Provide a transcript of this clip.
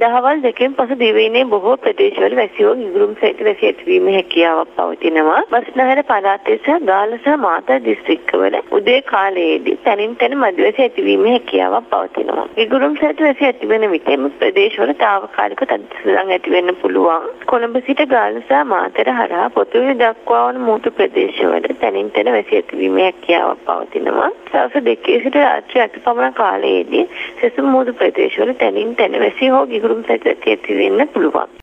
දහවල් දෙකෙන් පසු දිවයිනේ බොහෝ ප්‍රදේශවල වැසි හෝ ගිගුරුම් සහිත වැසි ඇතිවීමේ හැකියාවක් පවතිනවා. බස්නාහිර පළාතේ සහ ගාල්ල සහ මාතර දිස්ත්‍රික්කවල උදේ කාලයේදී තනින් තන මධ්‍ය වැසි ඇතිවීමේ හැකියාවක් පවතිනවා. ගිගුරුම් සහිත වැසි ඇතිවෙන විට එම ප්‍රදේශවල తాවකාලික තදිසුළං ඇති වෙන්න පුළුවන්. කොළඹ සිට ගාල්ල සහ මාතර හරහා පොතුවේ දක්වා වන මුහුදු ප්‍රදේශවල තනින් තන වැසි ඇතිවීමේ හැකියාවක් පවතිනවා. සවස් 2 සිට රාත්‍රී 8 පමණ කාලයේදී සෙසු මුහුදු ප්‍රදේශවල තනින් තන වැසි හෝ ගිගුරුම් සහිත ඇති වෙන්න පුළුවන්.